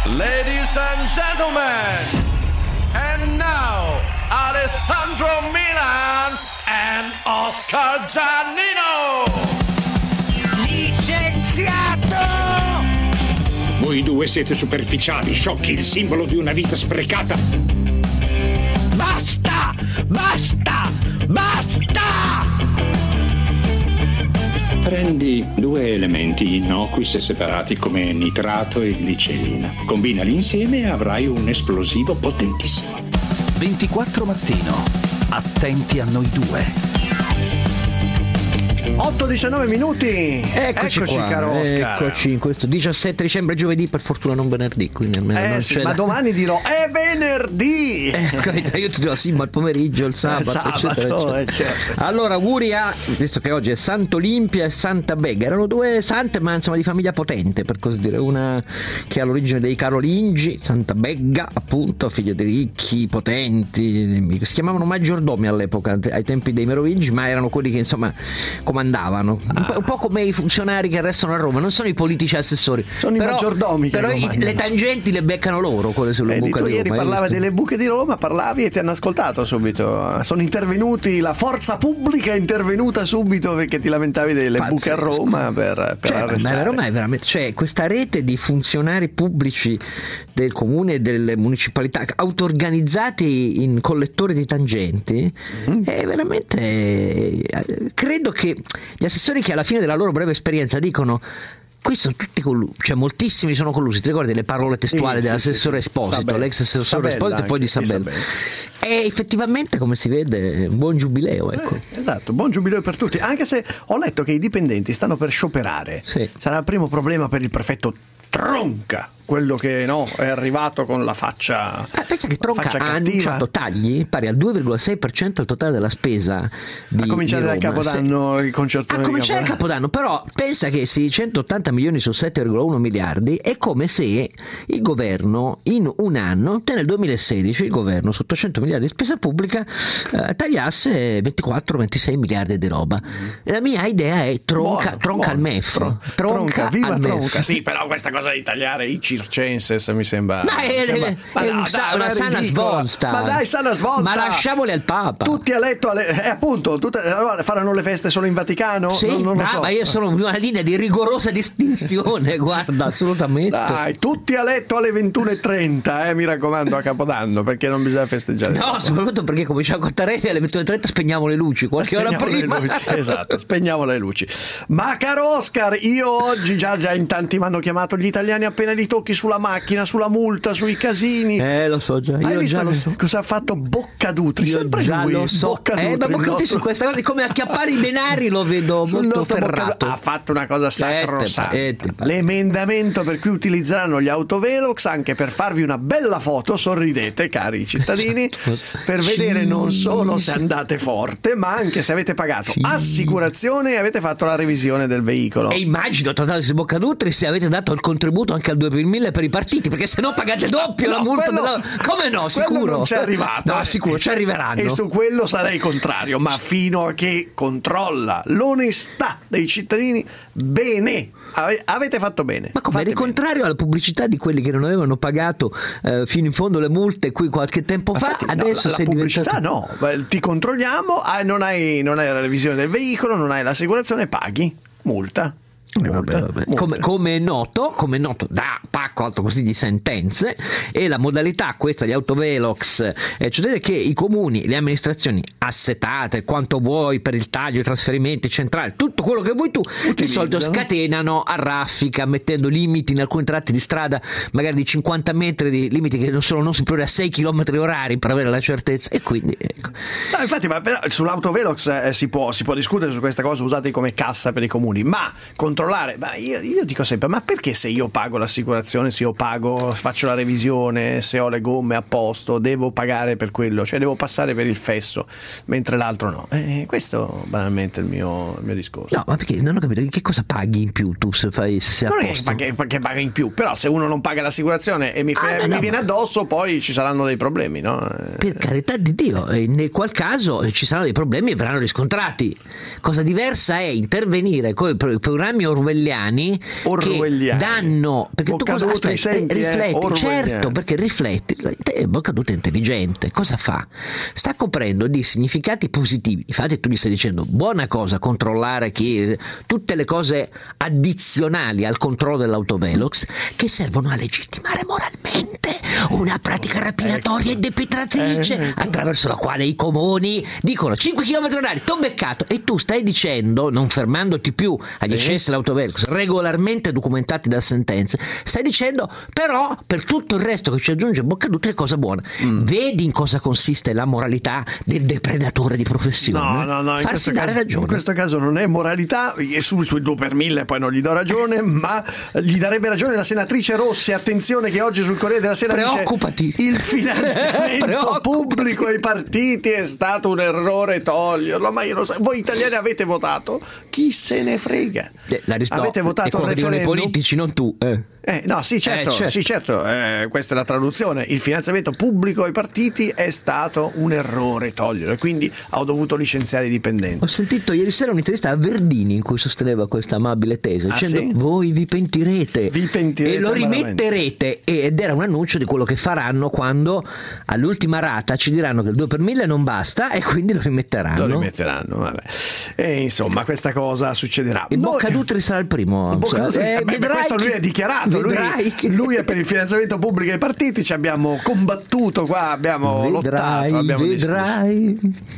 Ladies and gentlemen, and now Alessandro Milan and Oscar Giannino. Licenziato! Voi due siete superficiali, sciocchi, il simbolo di una vita sprecata. Basta! Basta! Basta! Prendi due elementi innocui se separati come nitrato e glicerina. Combinali insieme e avrai un esplosivo potentissimo. 24 mattino. Attenti a noi due. 8-19 minuti. Eccoci qua, caro Oscar. Eccoci in questo 17 dicembre, giovedì, per fortuna non venerdì, quindi almeno non sì, c'è ma domani dirò è venerdì. Capito? Io ti dirò sì, ma il pomeriggio, il sabato, eccetera, eccetera. Certo. Allora, auguri a, visto che oggi è Sant'Olimpia e Santa Begga, erano due sante ma insomma di famiglia potente, per così dire, una che ha l'origine dei Carolingi, Santa Begga appunto, figlio dei ricchi, potenti, si chiamavano maggiordomi all'epoca, ai tempi dei Merovingi, ma erano quelli che insomma comandavano, un po' come i funzionari che restano a Roma, non sono i politici assessori, sono i maggiordomi che però comandano. le tangenti le beccano loro, quelle sulle buche tu di ieri Roma, parlavi delle buche di Roma, parlavi e ti hanno ascoltato subito, sono intervenuti, la forza pubblica è intervenuta subito perché ti lamentavi delle buche a Roma per arrestare. Ma Roma è veramente, cioè questa rete di funzionari pubblici del comune e delle municipalità auto-organizzati in collettori di tangenti è veramente, credo che gli assessori che alla fine della loro breve esperienza dicono: qui sono tutti collusi, cioè moltissimi sono collusi. Ti ricordi le parole testuali dell'assessore Esposito, Sabella. l'ex assessore Sabella Esposito e poi di Sabella. E effettivamente, come si vede, un buon giubileo, ecco. Esatto, buon giubileo per tutti, anche se ho letto che i dipendenti stanno per scioperare. Sì. Sarà il primo problema per il prefetto Tronca, quello che è arrivato con la faccia. Pensa che Tronca faccia ha cattiva. annunciato tagli pari al 2,6% del totale della spesa di, a cominciare di dal Roma. Capodanno, il concerto A cominciare dal Capodanno, però pensa che 180 milioni su 7,1 miliardi è come se il governo in un anno, nel 2016 il governo su 800 miliardi di spesa pubblica tagliasse 24-26 miliardi di roba. La mia idea è Tronca al MEF. Tronca, viva al Tronca. MEF. Sì, però questa cosa di tagliare i circenses mi sembra. Ma è una sana svolta. Ma dai, sana svolta. Ma lasciamoli al Papa. Tutti a letto, appunto, allora faranno le feste solo in Vaticano? Sì, non lo brava, so. io sono una linea di rigorosa distinzione, guarda, assolutamente. Dai, tutti a letto alle 21:30, mi raccomando, a Capodanno, perché non bisogna festeggiare. No, soprattutto perché cominciamo a Cottarelli alle 21:30 spegniamo le luci, qualche ora prima. Esatto, spegniamo le luci. Ma caro Oscar, io oggi già in tanti mi hanno chiamato gli italiani appena li tocchi sulla macchina, sulla multa, sui casini. Lo so già, io Hai visto già lo so. cosa ha fatto Boccadutri? Io Sempre già lui, lo so. Boccadutri, Ma Boccadutri su questa cosa di come acchiappare i denari lo vedo sul molto nostro ferrato. Ha fatto una cosa sacrosanta. Ette. L'emendamento per cui utilizzeranno gli autovelox anche per farvi una bella foto, sorridete cari cittadini, per vedere non solo se andate forte, ma anche se avete pagato assicurazione e avete fatto la revisione del veicolo. E immagino, tra l'altro, Boccadutri, se avete dato il contributo anche al 2 per 1000 per i partiti, perché se no pagate doppio la multa come no, sicuro non c'è arrivato. No, sicuro ci arriveranno. E su quello sarei contrario, ma fino a che controlla l'onestà dei cittadini, bene, avete fatto bene. Ma come, eri contrario alla pubblicità di quelli che non avevano pagato fino in fondo le multe qui qualche tempo fa? Infatti, adesso la sei pubblicità diventato... ti controlliamo, non hai la revisione del veicolo, non hai l'assicurazione, paghi multa. Vabbè. Come è noto, da pacco alto così di sentenze, e la modalità questa di autovelox, cioè che i comuni, le amministrazioni assetate quanto vuoi per il taglio, i trasferimenti centrali, tutto quello che vuoi tu, di solito scatenano a raffica, mettendo limiti in alcuni tratti di strada magari di 50 metri, di limiti che non sono superiori a 6 km orari per avere la certezza, e quindi ecco. No, infatti, ma sull'autovelox si può discutere su questa cosa, usati come cassa per i comuni, ma controllare, ma io dico sempre, ma perché se io pago l'assicurazione, se io faccio la revisione, se ho le gomme a posto, devo pagare per quello, cioè devo passare per il fesso mentre l'altro no? Questo banalmente è il mio discorso. No, ma perché non ho capito che cosa paghi in più tu se sei a non posto? è che paga in più, però se uno non paga l'assicurazione e mi viene addosso, poi ci saranno dei problemi, no? Per carità di Dio, nel qual caso ci saranno dei problemi e verranno riscontrati. Cosa diversa è intervenire con i programmi temi orwelliani che danno, perché tu cosa rifletti, certo, perché rifletti, Boccaduto è intelligente, cosa fa? Sta coprendo di significati positivi. Infatti tu gli stai dicendo buona cosa controllare tutte le cose addizionali al controllo dell'autovelox che servono a legittimare moralmente una pratica rapinatoria e depitratrice attraverso la quale i comuni dicono 5 km/h, t'ho beccato, e tu stai dicendo, non fermandoti più agli eccessi dell'autovelox regolarmente documentati da sentenze, stai dicendo però per tutto il resto che ci aggiunge Boccaduto è cosa buona. Vedi in cosa consiste la moralità del depredatore di professione? No, farsi dare ragione. In questo caso non è moralità, e sui 2 per 1000 poi non gli do ragione, ma gli darebbe ragione la senatrice Rossi. Attenzione che oggi sul Corriere della Sera preoccupati, dice il finanziamento pubblico ai partiti è stato un errore toglierlo, ma io lo so, voi italiani avete votato, chi se ne frega? Avete votato il referendum? I politici, non tu. No, sì, certo. Questa è la traduzione. Il finanziamento pubblico ai partiti è stato un errore toglierlo, e quindi ho dovuto licenziare i dipendenti. Ho sentito ieri sera un'intervista a Verdini in cui sosteneva questa amabile tesi, dicendo voi vi pentirete e lo rimetterete, ed era un annuncio di quello che faranno quando all'ultima rata ci diranno che il 2 per 1000 non basta e quindi lo rimetteranno, vabbè. E insomma questa cosa succederà. E Boccadutri sarà il primo. Questo lui ha dichiarato. Lui è per il finanziamento pubblico ai partiti, ci abbiamo combattuto qua, abbiamo lottato, abbiamo vedrai.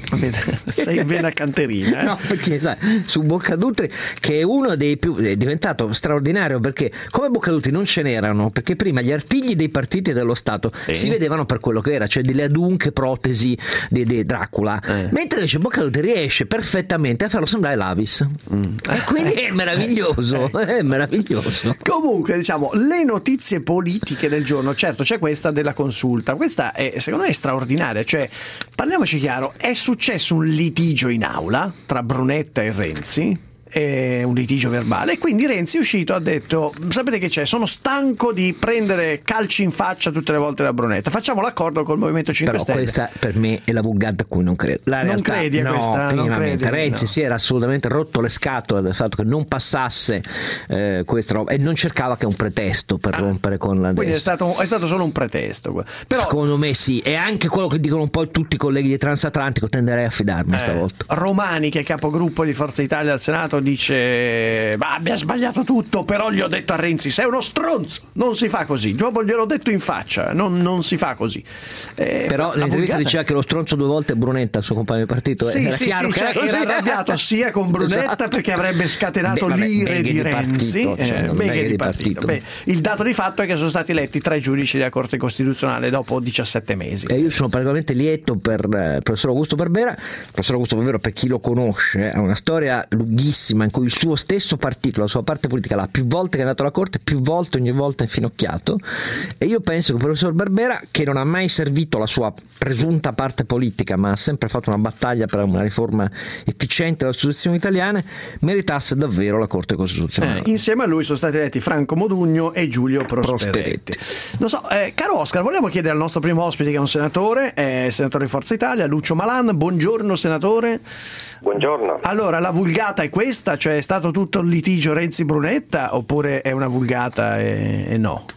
Sei in vena canterina. No, perché sai, su Boccadutri, che è uno dei più, è diventato straordinario, perché come Boccadutri non ce n'erano, perché prima gli artigli dei partiti e dello Stato si vedevano per quello che era, cioè delle adunche protesi di Dracula, mentre invece Boccadutri riesce perfettamente a farlo sembrare l'Avis, e quindi è meraviglioso. È meraviglioso. Comunque, diciamo, le notizie politiche del giorno, certo c'è questa della consulta, questa è, secondo me, straordinaria, cioè parliamoci chiaro, è successo un litigio in aula tra Brunetta e Renzi, un litigio verbale, e quindi Renzi è uscito, ha detto sapete che c'è, sono stanco di prendere calci in faccia tutte le volte da Brunetta, facciamo l'accordo col Movimento 5 Stelle. Questa per me è la vulgata a cui non credo. Non credi a questa? Primamente Renzi si era assolutamente rotto le scatole del fatto che non passasse questa roba, e non cercava che un pretesto per rompere con la destra. Quindi è stato solo un pretesto. Però secondo me sì, è anche quello che dicono un po' tutti i colleghi di Transatlantico, tenderei a fidarmi stavolta. Romani, che è capogruppo di Forza Italia al Senato, dice abbia sbagliato tutto, però gli ho detto a Renzi sei uno stronzo, non si fa così, dopo gliel'ho detto in faccia, non si fa così. Però nell'intervista diceva che lo stronzo 2 volte è Brunetta, il suo compagno di partito. Era chiaro che era arrabbiato sia con Brunetta perché avrebbe scatenato l'ire di Renzi, di partito. Il dato di fatto è che sono stati eletti 3 giudici della Corte Costituzionale dopo 17 mesi. E io sono particolarmente lieto per il professor Augusto Barbera. Il professor Augusto Barbera, per chi lo conosce, ha una storia lunghissima in cui il suo stesso partito, la sua parte politica, l'ha più volte che è andato alla Corte, più volte, ogni volta infinocchiato, e io penso che il professor Barbera, che non ha mai servito la sua presunta parte politica ma ha sempre fatto una battaglia per una riforma efficiente delle istituzioni italiane, meritasse davvero la Corte Costituzionale. Insieme a lui sono stati eletti Franco Modugno e Giulio Prosperetti. Non so, caro Oscar, vogliamo chiedere al nostro primo ospite, che è un senatore, senatore di Forza Italia, Lucio Malan. Buongiorno senatore. Buongiorno. Allora, la vulgata è questa? Cioè è stato tutto il litigio Renzi-Brunetta, oppure è una vulgata e no?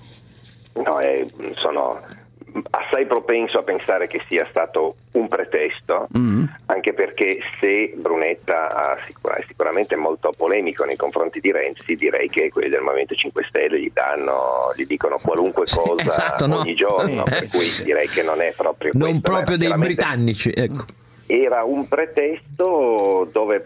No, sono assai propenso a pensare che sia stato un pretesto, anche perché se Brunetta è sicuramente molto polemico nei confronti di Renzi, direi che quelli del Movimento 5 Stelle gli dicono qualunque cosa ogni giorno, per cui direi che non è proprio questo. Non proprio dei britannici, ecco. Era un pretesto dove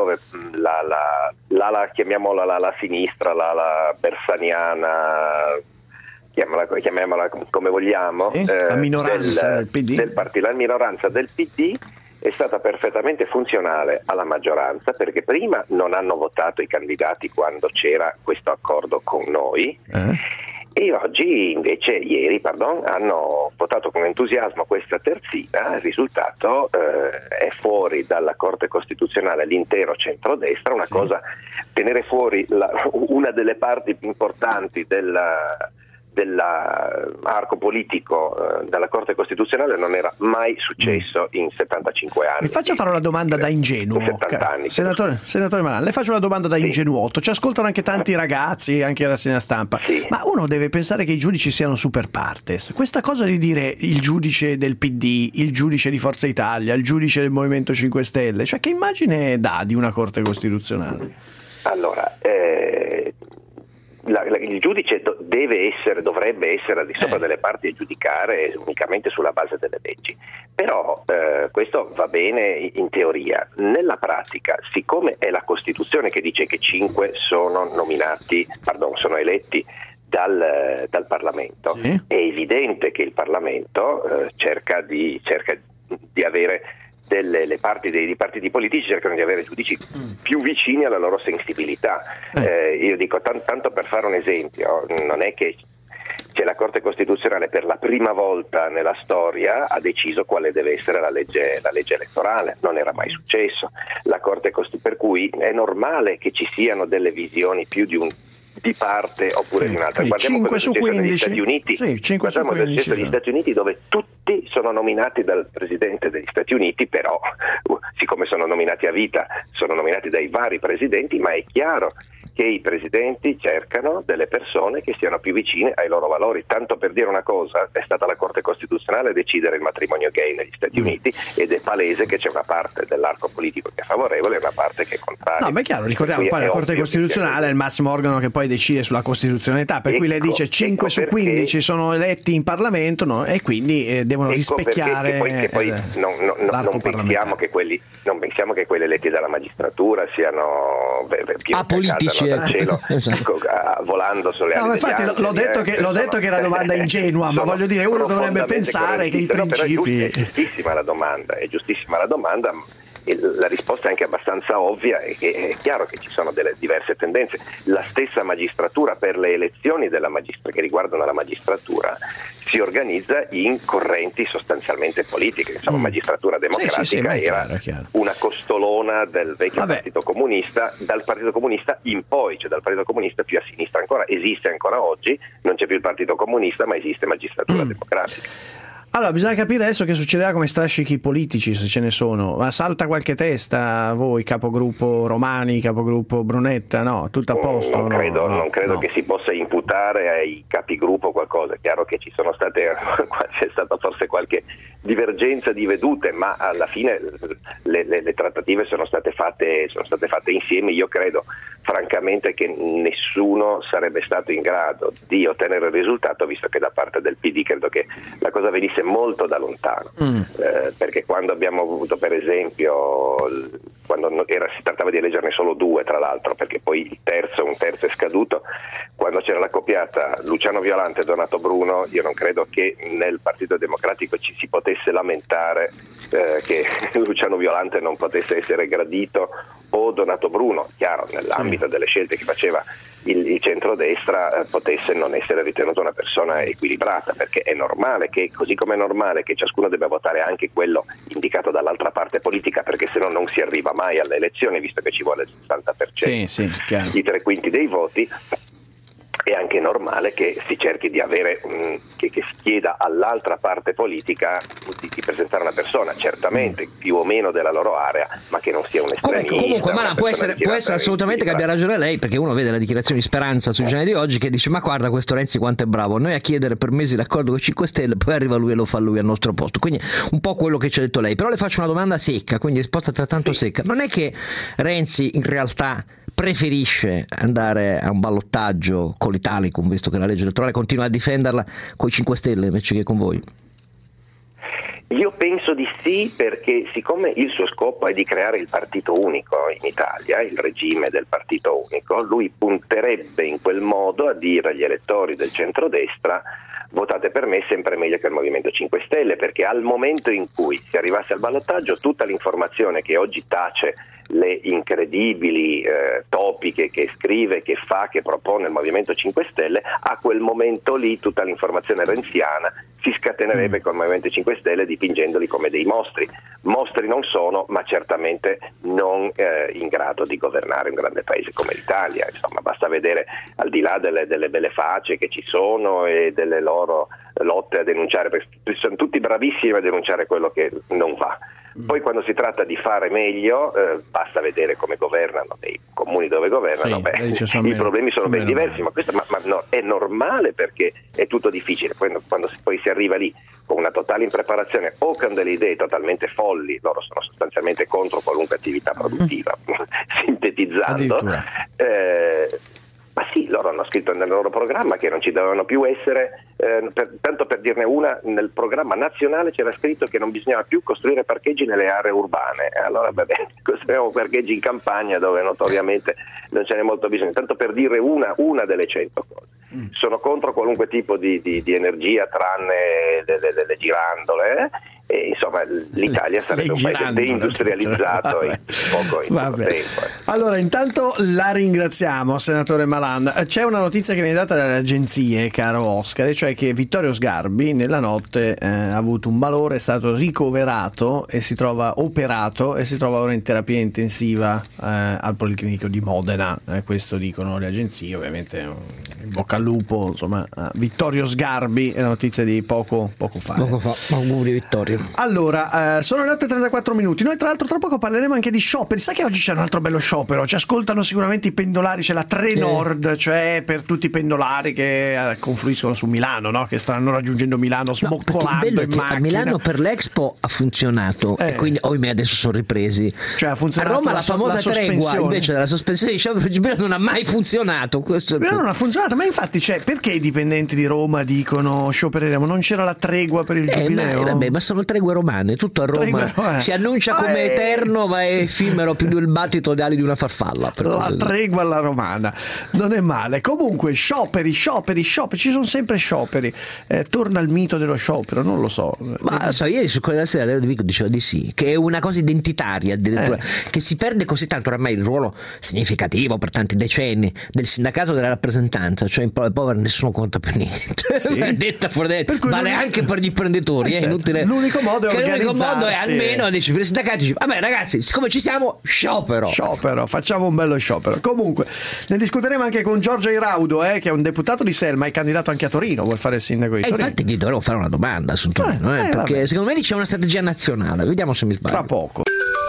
l'ala, chiamiamola la sinistra, l'ala bersaniana, chiamiamola come vogliamo, la minoranza del PD. Del partito, la minoranza del PD è stata perfettamente funzionale alla maggioranza, perché prima non hanno votato i candidati quando c'era questo accordo con noi, e oggi invece, ieri hanno votato con entusiasmo questa terzina. Il risultato è fuori dalla Corte Costituzionale l'intero centrodestra, una cosa, tenere fuori una delle parti più importanti del dell'arco politico dalla Corte Costituzionale non era mai successo in 75 anni. Mi faccia fare una domanda da ingenuo. 70 anni. Senatore Malan, le faccio una domanda da ingenuotto. Ci ascoltano anche tanti ragazzi, anche in rassegna stampa. Sì. Ma uno deve pensare che i giudici siano super partes. Questa cosa di dire il giudice del PD, il giudice di Forza Italia, il giudice del Movimento 5 Stelle, cioè che immagine dà di una Corte Costituzionale? Allora, il giudice dovrebbe essere al di sopra delle parti e giudicare unicamente sulla base delle leggi, però questo va bene in teoria. Nella pratica, siccome è la Costituzione che dice che 5 sono eletti dal Parlamento, sì, è evidente che il Parlamento cerca di avere i partiti politici cercano di avere giudici più vicini alla loro sensibilità. Io dico, tanto per fare un esempio, non è che c'è la Corte Costituzionale per la prima volta nella storia ha deciso quale deve essere la legge elettorale, non era mai successo. Per cui è normale che ci siano delle visioni più di parte oppure di un'altra. Guardiamo 5 su 15 negli Stati Uniti. Sì, 5 su 15. Negli Stati Uniti, dove tutti sono nominati dal presidente degli Stati Uniti, però siccome sono nominati a vita, sono nominati dai vari presidenti, ma è chiaro che i presidenti cercano delle persone che siano più vicine ai loro valori. Tanto per dire una cosa, è stata la Corte Costituzionale a decidere il matrimonio gay negli Stati Uniti ed è palese che c'è una parte dell'arco politico che è favorevole e una parte che è contraria. No, ma è chiaro, ricordiamo, poi la Corte Costituzionale è il massimo organo che poi decide sulla costituzionalità, per cui le dice 5 su 15 sono eletti in Parlamento, no? E quindi devono rispecchiare non pensiamo che quelli eletti dalla magistratura siano apolitici, cielo, volando sulle ali. No, infatti l'ho detto che era una domanda ingenua, ma voglio dire, uno dovrebbe pensare che i principi. È giustissima la domanda. La risposta è anche abbastanza ovvia, e è chiaro che ci sono delle diverse tendenze. La stessa magistratura, per le elezioni che riguardano la magistratura, si organizza in correnti sostanzialmente politiche. Insomma, magistratura democratica chiaro. Una costolona del vecchio Partito Comunista, dal Partito Comunista in poi, cioè dal Partito Comunista più a sinistra ancora. Esiste ancora oggi, non c'è più il Partito Comunista, ma esiste magistratura democratica. Allora, bisogna capire adesso che succederà come strascichi politici, se ce ne sono. Ma salta qualche testa, voi, capogruppo Romani, capogruppo Brunetta, no? Tutto a posto? Non credo che si possa imputare ai capigruppo qualcosa. È chiaro che c'è stata forse qualche divergenza di vedute, ma alla fine le trattative sono state fatte insieme. Io credo francamente che nessuno sarebbe stato in grado di ottenere il risultato, visto che da parte del PD credo che la cosa venisse molto da lontano, perché quando abbiamo avuto, per esempio, si trattava di eleggerne solo 2, tra l'altro, perché poi un terzo è scaduto, quando c'era la coppiata Luciano Violante e Donato Bruno, io non credo che nel Partito Democratico ci si potesse lamentare che Luciano Violante non potesse essere gradito o Donato Bruno, chiaro, nell'ambito delle scelte che faceva il centrodestra, potesse non essere ritenuto una persona equilibrata, perché è normale che, così come è normale che ciascuno debba votare anche quello indicato dall'altra parte politica, perché se no non si arriva mai alle elezioni, visto che ci vuole il 60%, i 3/5 dei voti. È anche normale che si cerchi di avere che si chieda all'altra parte politica di presentare una persona, certamente più o meno della loro area, ma che non sia un estremista. Comunque, ma può essere assolutamente che abbia ragione lei, perché uno vede la dichiarazione di Speranza sui giornali di oggi che dice: ma guarda questo Renzi quanto è bravo, noi a chiedere per mesi l'accordo con i 5 Stelle, poi arriva lui e lo fa lui al nostro posto. Quindi un po' quello che ci ha detto lei. Però le faccio una domanda secca, quindi risposta altrettanto secca. Non è che Renzi in realtà preferisce andare a un ballottaggio con l'Italicum, visto che la legge elettorale continua a difenderla, con i 5 Stelle invece che con voi? Io penso di sì, perché siccome il suo scopo è di creare il partito unico in Italia, il regime del partito unico, lui punterebbe in quel modo a dire agli elettori del centrodestra: votate per me, sempre meglio che il Movimento 5 Stelle, perché al momento in cui si arrivasse al ballottaggio tutta l'informazione che oggi tace le incredibili topiche che scrive, che fa, che propone il Movimento 5 Stelle, a quel momento lì tutta l'informazione renziana si scatenerebbe col Movimento 5 Stelle dipingendoli come dei mostri. Mostri non sono, ma certamente non in grado di governare un grande paese come l'Italia. Insomma, basta vedere, al di là delle belle facce che ci sono e delle loro lotte a denunciare, perché sono tutti bravissimi a denunciare quello che non va. Poi quando si tratta di fare meglio, basta vedere come governano nei comuni dove governano, i problemi sono ben diversi, ma questo no, è normale, perché è tutto difficile. Quando poi si arriva lì con una totale impreparazione o con delle idee totalmente folli, loro sono sostanzialmente contro qualunque attività produttiva, sintetizzando. Ma sì, loro hanno scritto nel loro programma che non ci dovevano più essere, tanto per dirne una, nel programma nazionale c'era scritto che non bisognava più costruire parcheggi nelle aree urbane. Allora costruiamo parcheggi in campagna dove notoriamente non ce n'è molto bisogno, tanto per dire una delle 100 cose. Sono contro qualunque tipo di energia tranne le girandole, e insomma l'Italia sarebbe un paese deindustrializzato in poco tempo. Allora, intanto la ringraziamo, senatore Malan. C'è una notizia che viene data dalle agenzie, caro Oscar, e cioè che Vittorio Sgarbi nella notte ha avuto un malore, è stato ricoverato e si trova operato e si trova ora in terapia intensiva al Policlinico di Modena. Questo dicono le agenzie, ovviamente in bocca al lupo, insomma, Vittorio Sgarbi, è la notizia di poco fa. Auguri Vittorio. Allora, sono le 8:34 minuti. Noi tra l'altro tra poco parleremo anche di scioperi. Sai che oggi c'è un altro bello sciopero? Ci ascoltano sicuramente i pendolari, c'è la Trenord, cioè per tutti i pendolari che confluiscono su Milano, no? Che stanno raggiungendo Milano smoccolando in macchina. A Milano per l'Expo ha funzionato e quindi adesso sono ripresi. Cioè, ha funzionato a Roma la famosa tregua invece della sospensione di sciopero non ha mai funzionato. Non ha funzionato, ma infatti perché i dipendenti di Roma dicono sciopereremo? Non c'era la tregua per il giubileo? Ma sono tregue romane, tutto a Roma si annuncia come eterno, ma è effimero più del battito di ali di una farfalla. La tregua alla romana non è male. Comunque scioperi, ci sono sempre scioperi. Torna il mito dello sciopero, non lo so. Ma ieri su Corriere della Sera diceva di sì, che è una cosa identitaria addirittura, che si perde così tanto oramai il ruolo significativo per tanti decenni del sindacato della rappresentanza, cioè in parole povere nessuno conta più niente. Detta fuori vale anche per gli imprenditori, è inutile. L'unico modo è almeno dici per i sindacati, vabbè ragazzi, siccome ci siamo, sciopero, facciamo un bello sciopero. Comunque ne discuteremo anche con Giorgio Airaudo, che è un deputato di Selma, è candidato anche a Torino, vuol fare il sindaco di Torino. Infatti gli dovrò fare una domanda su Torino, perché secondo me lì c'è una strategia nazionale, vediamo se mi sbaglio. Tra poco.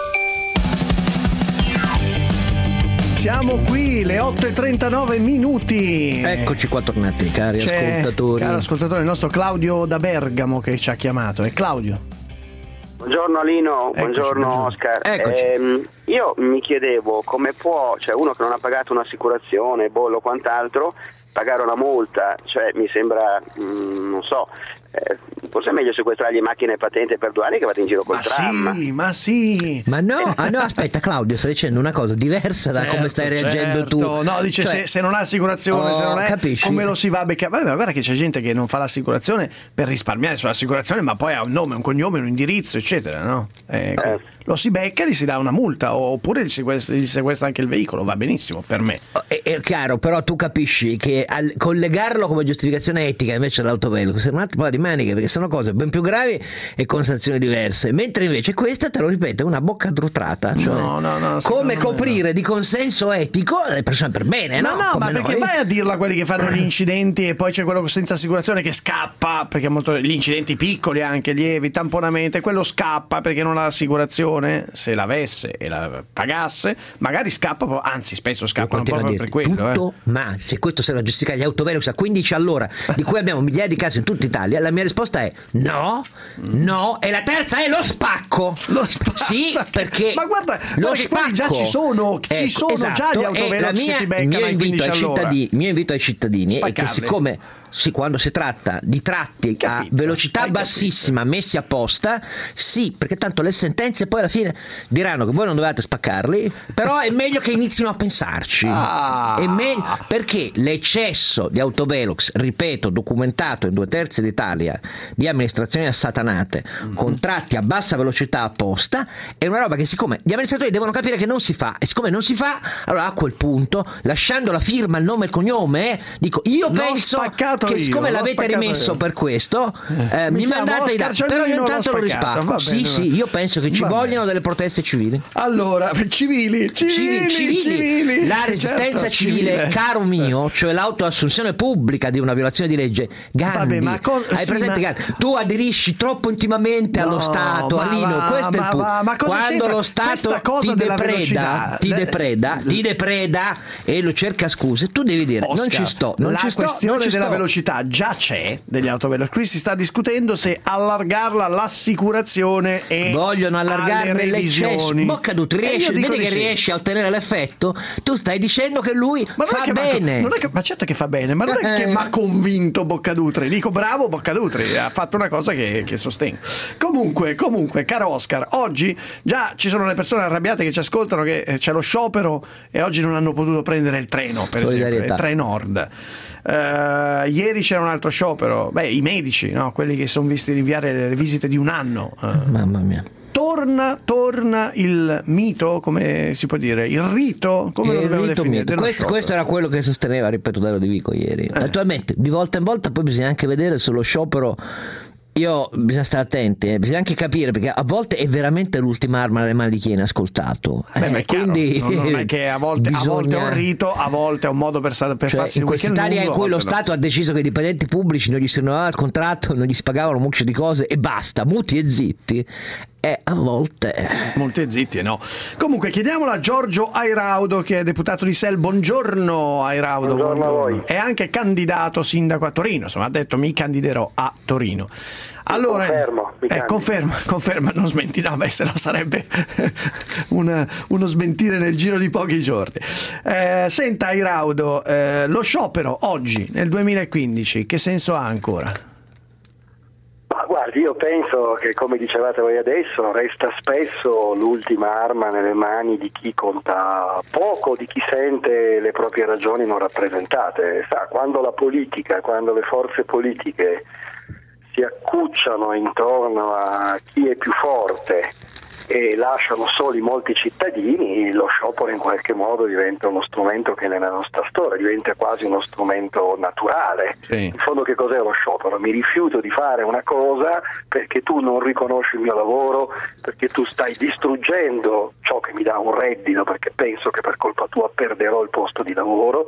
Siamo qui, le 8:39 minuti. Eccoci qua tornati, cari ascoltatori. Caro ascoltatore, il nostro Claudio da Bergamo che ci ha chiamato. È Claudio. Buongiorno Alino, buongiorno Oscar. Io mi chiedevo come può, cioè uno che non ha pagato un'assicurazione, bollo o quant'altro, pagare una multa, cioè mi sembra, non so, forse è meglio sequestrargli macchine e patente per 2 anni che vada in giro col tram. Ma no, aspetta Claudio, stai dicendo una cosa diversa da come stai reagendo tu. No, dice se non ha assicurazione, se non è, capisci? come lo si va a beccare? Vabbè, guarda che c'è gente che non fa l'assicurazione per risparmiare sull'assicurazione, ma poi ha un nome, un cognome, un indirizzo, eccetera, no? Lo si becca e gli si dà una multa, oppure gli sequestra anche il veicolo, va benissimo per me. È chiaro, però tu capisci che al collegarlo come giustificazione etica invece all'autovelox è un altro po' di maniche, perché sono cose ben più gravi e con sanzioni diverse, mentre invece questa, te lo ripeto, è una bocca drutrata, cioè come coprire di consenso etico le persone per bene, no? Ma perché vai a dirlo a quelli che fanno gli incidenti e poi c'è quello senza assicurazione che scappa, perché gli incidenti piccoli anche lievi, tamponamento, quello scappa perché non ha l'assicurazione. Se l'avesse e la pagasse magari scappa, anzi spesso scappano proprio per quello. Tutto, ma se questo serve a giustificare gli autovelox a 15 all'ora, di cui abbiamo migliaia di casi in tutta Italia, la mia risposta è no, e la terza è lo spacco. Sì, perché ma guarda, lo spacco già ci sono esatto, già gli autovelox che ti beccano in 15 all'ora. Mio invito ai cittadini è che siccome quando si tratta di tratti a velocità bassissima messi apposta, sì, perché tanto le sentenze poi alla fine diranno che voi non dovete spaccarli, però è meglio che inizino a pensarci. È meglio, perché l'eccesso di autovelox, ripeto, documentato in 2/3 d'Italia, di amministrazioni assatanate, contratti a bassa velocità apposta, è una roba che siccome gli amministratori devono capire che non si fa, e siccome non si fa, allora a quel punto, lasciando la firma, il nome e il cognome, dico io penso che siccome l'avete rimesso per questo, mi mandate i dati, però io intanto lo rispacco. Sì, io penso che ci vogliono delle proteste civili. Allora, civili. La resistenza civile, caro mio, cioè l'autoassunzione pubblica di una violazione di legge. Gandhi, hai presente Gandhi? Tu aderisci troppo intimamente allo Stato, Alino, questo è il punto. Quando lo Stato ti depreda e lo cerca scuse, tu devi dire Oscar, non ci sto. La questione della velocità già c'è degli autovelox. Qui si sta discutendo se allargarla all'assicurazione e vogliono allargarne l'eccesso. Boccadutri, vedi che riesce a ottenere l'effetto. Tu stai dicendo che lui fa bene. Ma certo che fa bene, ma non è che mi ha convinto Boccadutri. Dico bravo Boccadutri, ha fatto una cosa che sostengo. Comunque, caro Oscar, oggi già ci sono le persone arrabbiate che ci ascoltano, che c'è lo sciopero e oggi non hanno potuto prendere il treno, per esempio, il Trenord. Ieri c'era un altro sciopero, i medici, no? Quelli che sono visti rinviare le visite di un anno. Mamma mia. Torna il mito, come si può dire, il rito, come lo dobbiamo definire? Questo era quello che sosteneva, ripeto, Dario Di Vico ieri. Naturalmente, di volta in volta poi bisogna anche vedere sullo sciopero. Bisogna stare attenti, bisogna anche capire, perché a volte è veramente l'ultima arma nelle mani di chi viene ascoltato. Ma è quindi non è che a volte è un rito, a volte è un modo per farsi in quest'Italia in cui lo Stato ha deciso che i dipendenti pubblici non gli si rinnovava il contratto, non gli si pagavano un mucchio di cose e basta, muti e zitti. A volte molti zitti, no. Comunque chiediamolo a Giorgio Airaudo, che è deputato di SEL. Buongiorno Airaudo. Buongiorno a voi. È anche candidato sindaco a Torino, insomma, ha detto mi candiderò a Torino. Allora, conferma, non smenti, no, se no sarebbe uno smentire nel giro di pochi giorni. Senta Airaudo, lo sciopero oggi nel 2015 che senso ha ancora? Ma guardi, io penso che, come dicevate voi adesso, resta spesso l'ultima arma nelle mani di chi conta poco, di chi sente le proprie ragioni non rappresentate. Quando la politica, quando le forze politiche si accucciano intorno a chi è più forte e lasciano soli molti cittadini, lo sciopero in qualche modo diventa uno strumento che nella nostra storia diventa quasi uno strumento naturale. Sì. In fondo che cos'è lo sciopero? Mi rifiuto di fare una cosa perché tu non riconosci il mio lavoro, perché tu stai distruggendo ciò che mi dà un reddito, perché penso che per colpa tua perderò il posto di lavoro,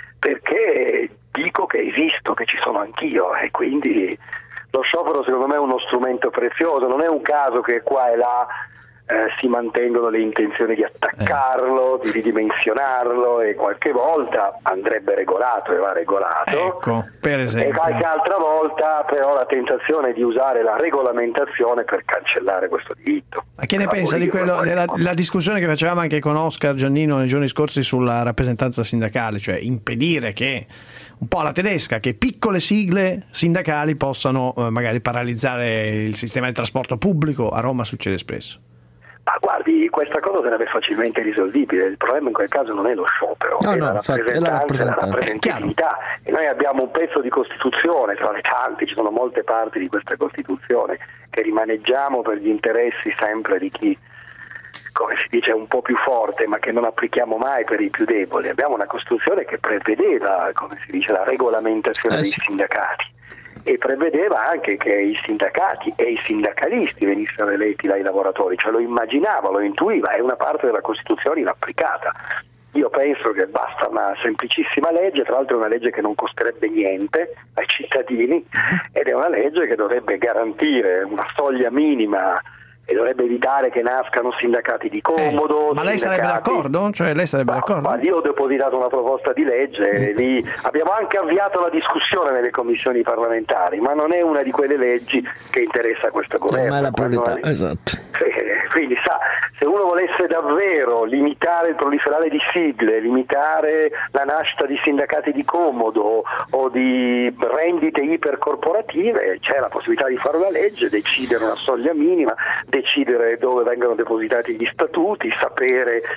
perché dico che esisto, che ci sono anch'io, e quindi lo sciopero secondo me è uno strumento prezioso. Non è un caso che qua e là si mantengono le intenzioni di attaccarlo, di ridimensionarlo, e qualche volta andrebbe regolato e va regolato, ecco, per esempio. E qualche altra volta però la tentazione di usare la regolamentazione per cancellare questo diritto. Ma che ne pensa di quello, della discussione che facevamo anche con Oscar Giannino nei giorni scorsi sulla rappresentanza sindacale, cioè impedire che, un po' alla tedesca, che piccole sigle sindacali possano magari paralizzare il sistema di trasporto pubblico? A Roma succede spesso. Ma guardi, questa cosa sarebbe facilmente risolvibile. Il problema in quel caso non è lo sciopero, è la rappresentanza, la rappresentatività. E noi abbiamo un pezzo di Costituzione, tra le tante, ci sono molte parti di questa Costituzione che rimaneggiamo per gli interessi sempre di chi, come si dice, è un po' più forte, ma che non applichiamo mai per i più deboli. Abbiamo una Costituzione che prevedeva, come si dice, la regolamentazione dei sindacati, e prevedeva anche che i sindacati e i sindacalisti venissero eletti dai lavoratori, cioè lo immaginava, lo intuiva, è una parte della Costituzione inapplicata. Io penso che basta una semplicissima legge, tra l'altro è una legge che non costerebbe niente ai cittadini, ed è una legge che dovrebbe garantire una soglia minima e dovrebbe evitare che nascano sindacati di comodo. Ma lei sarebbe d'accordo? Cioè lei sarebbe d'accordo? Ma io ho depositato una proposta di legge, lì abbiamo anche avviato la discussione nelle commissioni parlamentari, ma non è una di quelle leggi che interessa a questo governo. Ma è la priorità, esatto. Quindi se uno volesse davvero limitare il proliferare di sigle, limitare la nascita di sindacati di comodo o di rendite ipercorporative, c'è la possibilità di fare una legge, decidere una soglia minima, decidere dove vengono depositati gli statuti, sapere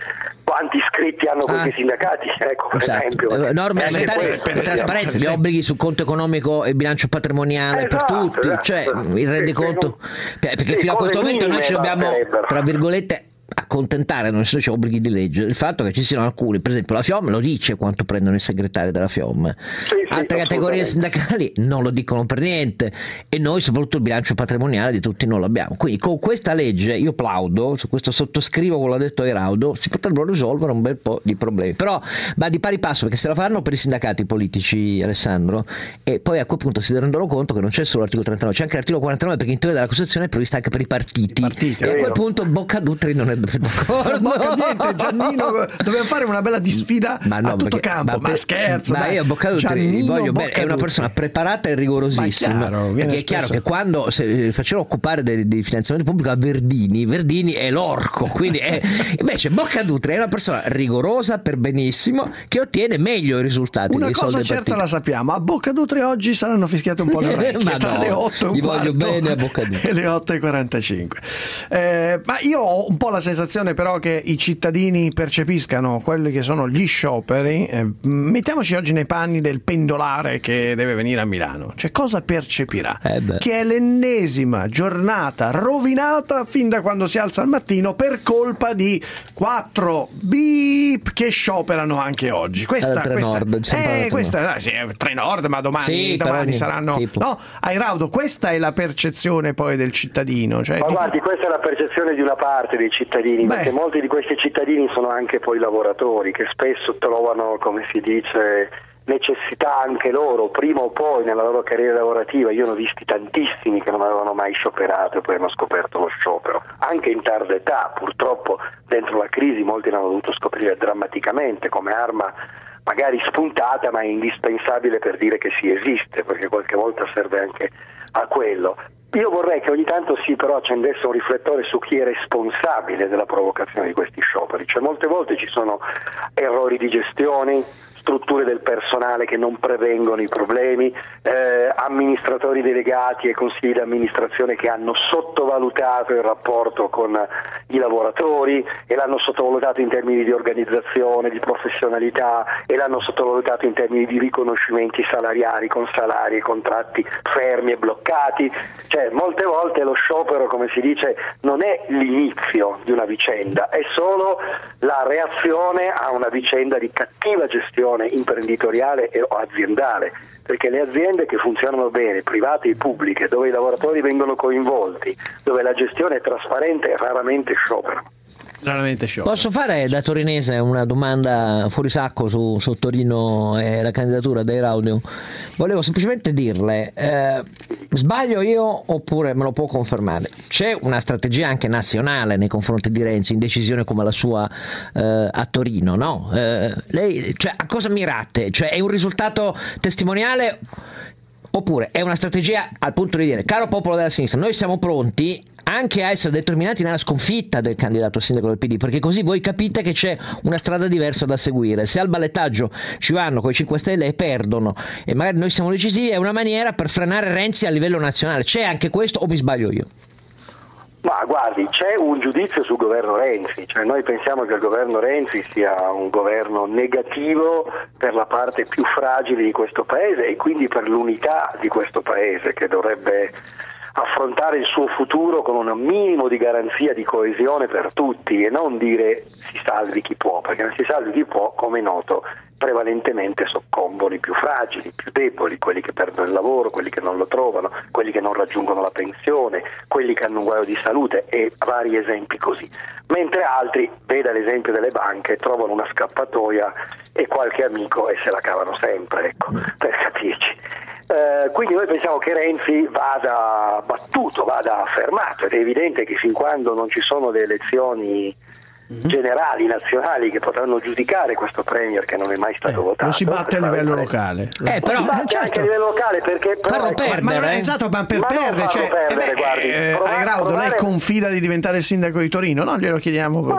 quanti iscritti hanno questi sindacati, ecco, per esempio. Norme elementari di trasparenza, gli obblighi sul conto economico e bilancio patrimoniale per tutti, cioè il rendiconto, perché fino a questo momento noi ci dobbiamo, tra virgolette, accontentare, non essendoci obblighi di legge, il fatto che ci siano alcuni, per esempio la FIOM lo dice quanto prendono i segretari della FIOM, altre categorie sindacali non lo dicono per niente, e noi soprattutto il bilancio patrimoniale di tutti non lo abbiamo. Quindi con questa legge io plaudo, su questo sottoscrivo quello detto Airaudo, si potrebbero risolvere un bel po' di problemi, però va di pari passo, perché se la faranno per i sindacati politici, Alessandro, e poi a quel punto si rendono conto che non c'è solo l'articolo 39, c'è anche l'articolo 49, perché in teoria della Costituzione è prevista anche per i partiti e a quel punto Boccadutri non è d'accordo. Niente, Giannino, dobbiamo fare una bella disfida a tutto campo, ma scherzo, ma io Boccadutri voglio bene, è una persona preparata e rigorosissima, perché è chiaro che quando faceva occupare dei finanziamenti pubblici a Verdini è l'orco, quindi invece Boccadutri è una persona rigorosa per benissimo, che ottiene meglio i risultati. Una cosa certa la sappiamo, a Boccadutri oggi saranno fischiate un po' le orecchie tra le 8 e voglio bene a Boccadutri e le 8:45. Ma io ho un po' la sensazione però che i cittadini percepiscano quelli che sono gli scioperi. Mettiamoci oggi nei panni del pendolare che deve venire a Milano, cioè cosa percepirà? Che è l'ennesima giornata rovinata fin da quando si alza al mattino per colpa di 4 beep che scioperano anche oggi. Questa Trenord, ma domani saranno tipo. No, Airaudo, questa è la percezione poi del cittadino, cioè, ma guardi, questa è la percezione di una parte dei cittadini, perché molti di questi cittadini sono anche poi lavoratori che spesso trovano, come si dice, necessità anche loro, prima o poi nella loro carriera lavorativa. Io ne ho visti tantissimi che non avevano mai scioperato e poi hanno scoperto lo sciopero, anche in tarda età. Purtroppo dentro la crisi molti l'hanno dovuto scoprire drammaticamente come arma magari spuntata, ma indispensabile per dire che si esiste, perché qualche volta serve anche a quello. Io vorrei che ogni tanto si però accendesse un riflettore su chi è responsabile della provocazione di questi scioperi, cioè molte volte ci sono errori di gestione, strutture del personale che non prevengono i problemi, amministratori delegati e consigli di amministrazione che hanno sottovalutato il rapporto con i lavoratori e l'hanno sottovalutato in termini di organizzazione, di professionalità, e l'hanno sottovalutato in termini di riconoscimenti salariali, con salari e contratti fermi e bloccati. Cioè molte volte lo sciopero, come si dice, non è l'inizio di una vicenda, è solo la reazione a una vicenda di cattiva gestione imprenditoriale o aziendale, perché le aziende che funzionano bene, private e pubbliche, dove i lavoratori vengono coinvolti, dove la gestione è trasparente, raramente scioperano. Posso fare da torinese una domanda fuori sacco su Torino e la candidatura dei Airaudo? Volevo semplicemente dirle, sbaglio io oppure me lo può confermare? C'è una strategia anche nazionale nei confronti di Renzi, in decisione come la sua a Torino, no? Lei, cioè, a cosa mirate? Cioè, è un risultato testimoniale oppure è una strategia al punto di dire, caro popolo della sinistra, noi siamo pronti anche a essere determinati nella sconfitta del candidato sindaco del PD, perché così voi capite che c'è una strada diversa da seguire. Se al ballettaggio ci vanno con i 5 Stelle e perdono e magari noi siamo decisivi, è una maniera per frenare Renzi a livello nazionale. C'è anche questo o mi sbaglio io? Ma guardi, c'è un giudizio sul governo Renzi, cioè noi pensiamo che il governo Renzi sia un governo negativo per la parte più fragile di questo paese e quindi per l'unità di questo paese, che dovrebbe affrontare il suo futuro con un minimo di garanzia di coesione per tutti e non dire si salvi chi può, perché non si salvi chi può, come è noto, prevalentemente soccombono i più fragili, i più deboli, quelli che perdono il lavoro, quelli che non lo trovano, quelli che non raggiungono la pensione, quelli che hanno un guaio di salute e vari esempi così. Mentre altri, veda l'esempio delle banche, trovano una scappatoia e qualche amico e se la cavano sempre, ecco, per capirci. Quindi noi pensiamo che Renzi vada battuto, vada fermato, ed è evidente che fin quando non ci sono le elezioni generali, nazionali, che potranno giudicare questo premier che non è mai stato votato. Lo si batte a livello locale. Però si batte anche a livello locale perché farlo perdere, esatto, ma per perdere, cioè, guardi, Airaudo, lei confida di diventare il sindaco di Torino? No, glielo chiediamo. Ma io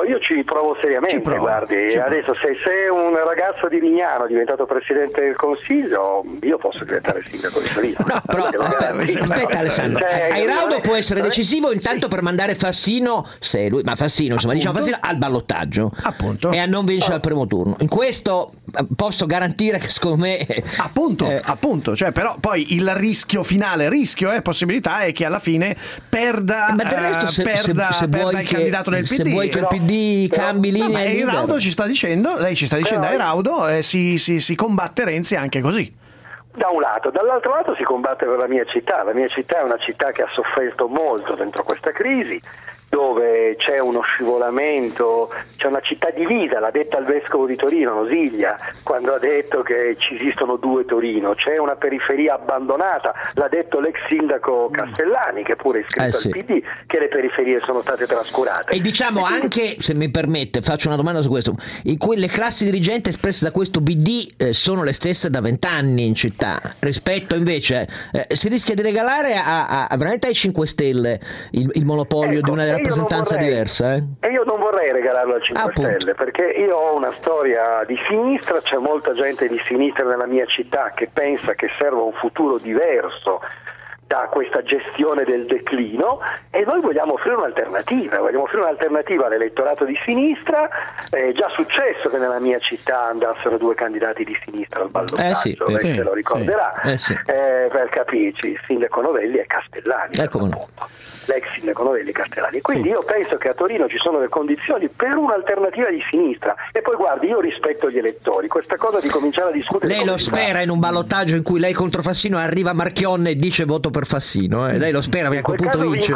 io ci provo seriamente, guardi, adesso se un ragazzo di Lignano è diventato presidente del Consiglio, io posso diventare sindaco di Torino. No, però aspetta Alessandro, Airaudo può essere decisivo intanto per mandare Fassino, se lui, ma Fassino, insomma, diciamo Fassino al ballottaggio, appunto, e a non vincere al primo turno. In questo posso garantire che secondo me appunto, cioè, però poi il rischio finale, possibilità è che alla fine perda, ma del resto se vuoi il candidato del PD. Se vuoi che il PD cambi linea, Airaudo ci sta dicendo, lei ci sta dicendo, Airaudo si combatte Renzi anche così. Da un lato, dall'altro lato si combatte per la mia città è una città che ha sofferto molto dentro questa crisi, dove c'è uno scivolamento, c'è una città divisa, l'ha detta il vescovo di Torino, Nosiglia, quando ha detto che ci esistono due Torino, c'è una periferia abbandonata, l'ha detto l'ex sindaco Castellani, che pure è iscritto al PD, che le periferie sono state trascurate. E diciamo anche, se mi permette, faccio una domanda su questo, in cui le classi dirigenti espresse da questo PD sono le stesse da 20 anni in città, rispetto invece si rischia di regalare a veramente ai 5 Stelle il monopolio di una rappresentanza diversa. E io non vorrei regalarlo al 5 Stelle, perché io ho una storia di sinistra, c'è molta gente di sinistra nella mia città che pensa che serva un futuro diverso da questa gestione del declino, e noi vogliamo offrire un'alternativa all'elettorato di sinistra. È già successo che nella mia città andassero 2 candidati di sinistra al ballottaggio, lei se lo ricorderà, per capirci, il sindaco Novelli e Castellani, l'ex sindaco Novelli e Castellani. Quindi io penso che a Torino ci sono le condizioni per un'alternativa di sinistra. E poi guardi, io rispetto gli elettori, questa cosa di cominciare a discutere. Lei lo spera in un ballottaggio in cui lei contro Fassino arriva Marchionne e dice voto per Fassino, lei lo spera, perché a quel punto vince.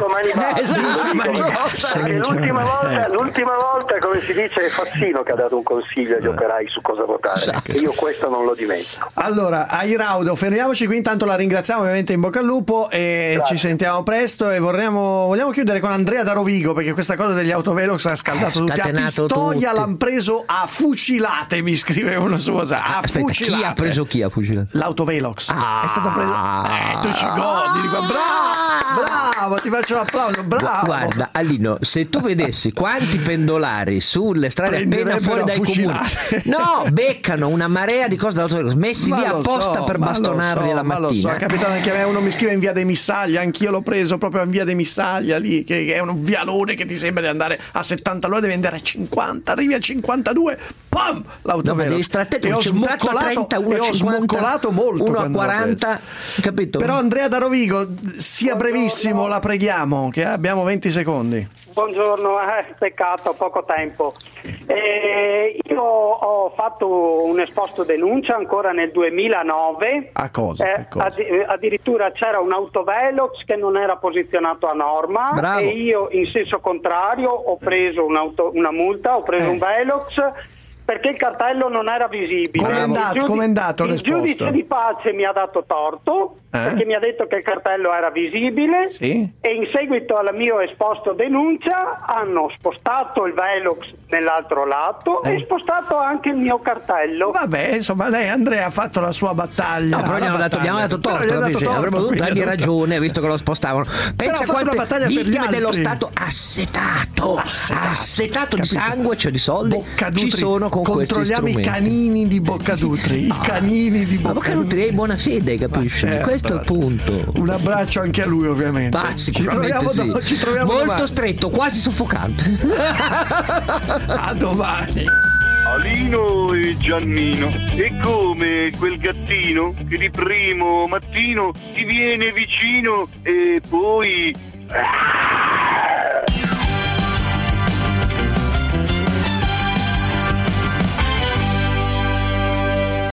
L'ultima volta, come si dice, è Fassino che ha dato un consiglio agli operai su cosa votare, e io questo non lo dimentico. Allora, Airaudo, fermiamoci qui, intanto la ringraziamo, ovviamente in bocca al lupo, e grazie. Ci sentiamo presto, e vogliamo chiudere con Andrea da Rovigo, perché questa cosa degli autovelox ha scaldato tutti. A Pistoia l'hanno preso a fucilate, mi scrive uno su WhatsApp. Chi ha preso l'autovelox? È stato preso. Tu ci godi. Bravo, ti faccio l'applauso, bravo. Guarda, Alino, se tu vedessi quanti pendolari sulle strade appena fuori dai comuni, beccano una marea di cose dall'autovelox messi lì apposta per bastonarli la mattina. È capitato anche a me, uno mi scrive in via dei Missaglia, anch'io l'ho preso proprio in via dei Missaglia lì, che è un vialone che ti sembra di andare a 70, allora devi andare a 50, arrivi a 52, pam, l'autovelox. E ho smoccolato molto, uno a 40, capito? Però Andrea da Rovigo, sia brevissimo, la preghiamo, che abbiamo 20 secondi. Buongiorno, peccato, poco tempo. Io ho fatto un esposto denuncia ancora nel 2009. A cosa? Addirittura c'era un autovelox che non era posizionato a norma. Bravo. E io in senso contrario ho preso una multa, ho preso un velox perché il cartello non era visibile. Come è andato il giudice di pace mi ha dato torto perché mi ha detto che il cartello era visibile, e in seguito al mio esposto denuncia hanno spostato il velox nell'altro lato e spostato anche il mio cartello. Vabbè, insomma, lei, Andrea, ha fatto la sua battaglia. No, però gli hanno dato torto, avrebbero dovuto dargli ragione, visto che lo spostavano. Pensa quante vittime dello Stato assetato di sangue, cioè di soldi, ci sono con controlliamo i canini di Boccadutri. Ma Boccadutri è in buona fede, capisci? Questo è il punto. Un abbraccio anche a lui, ovviamente. Sicuramente ci troviamo molto domani. Stretto, quasi soffocante. A domani. Alino e Giannino, è come quel gattino che di primo mattino ti viene vicino e poi